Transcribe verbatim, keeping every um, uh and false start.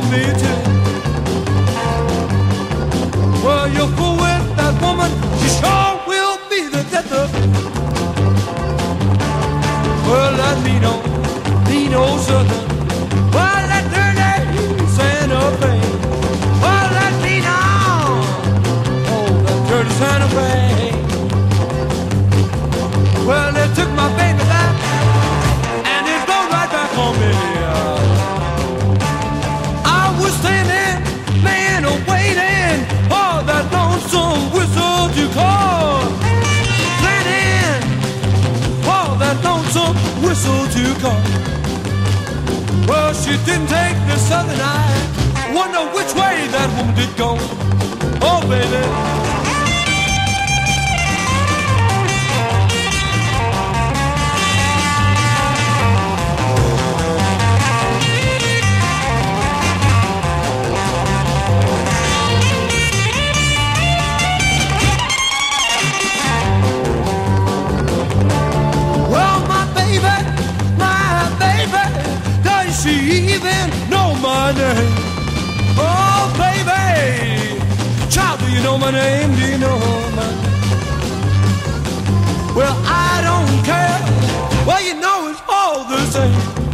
me too. Well, you're fool with that woman, she sure will be the death of you. Well, that mean old, mean old southern, well, that dirty Santa Fe. Well, that mean on, oh, that dirty Santa Fe. Well, they took my baby back, and it goes right back on me. I was standing, man, waiting for that lonesome whistle to call. Planning for that lonesome whistle to call. Well, she didn't take the southern eye. Wonder which way that woman did go. Oh, baby. She even know my name. Oh, baby, child, do you know my name? Do you know my name? Well, I don't care. Well, you know it's all the same.